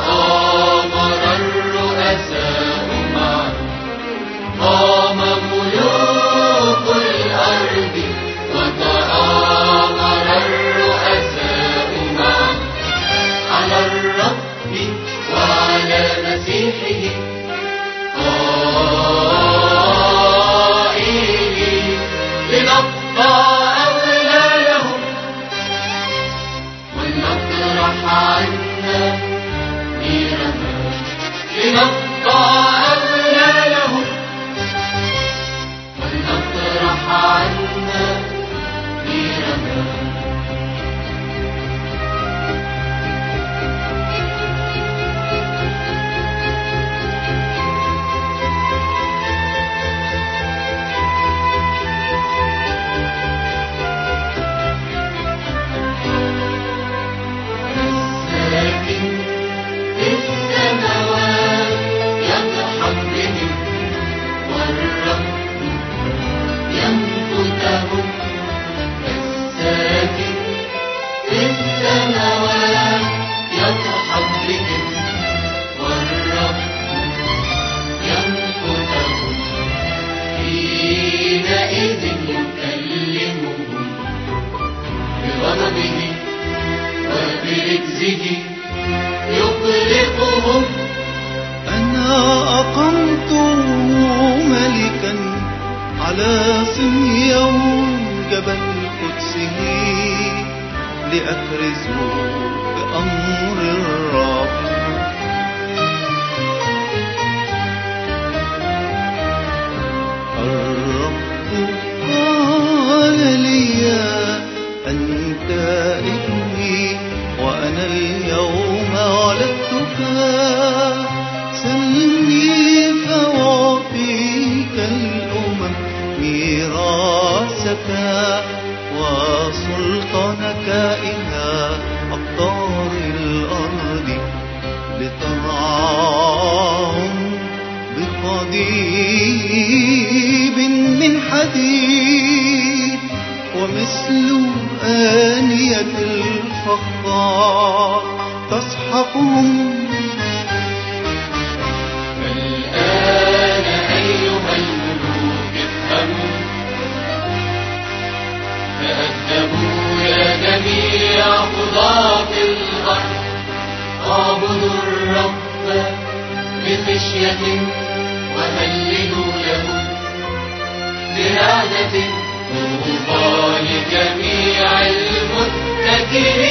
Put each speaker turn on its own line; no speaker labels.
تآمر الرؤساء معا، قام ملوك الأرض وتآمر الرؤساء معا على الرب وعلى مسيحه قائلين لنقطع أغلالهم ولنطرح عنا نيرها، لنقطع أغلالهم ولنطرح عنا نيرها. حينئذ يكلمهم بغضبه وبرجزه يطلقهم.
أنا أقمت ملكا على صهيون جبل قدسه، لأكرز بأمر الرب. الرب قال لي أنت ابني وأنا اليوم ولدتك، سلني فأعطيك الأمم ميراثك وسلطانك إلى أقطار الأرض، لترعاهم بقضيب من حديد ومثل آنية الفخار تسحقهم.
فالآن أيها الملوك افهموا، تأدبوا يا جميع قضاة الأرض، اعبدوا الرب بخشية وهللوا له برعدة. طوبى لجميع المتكلين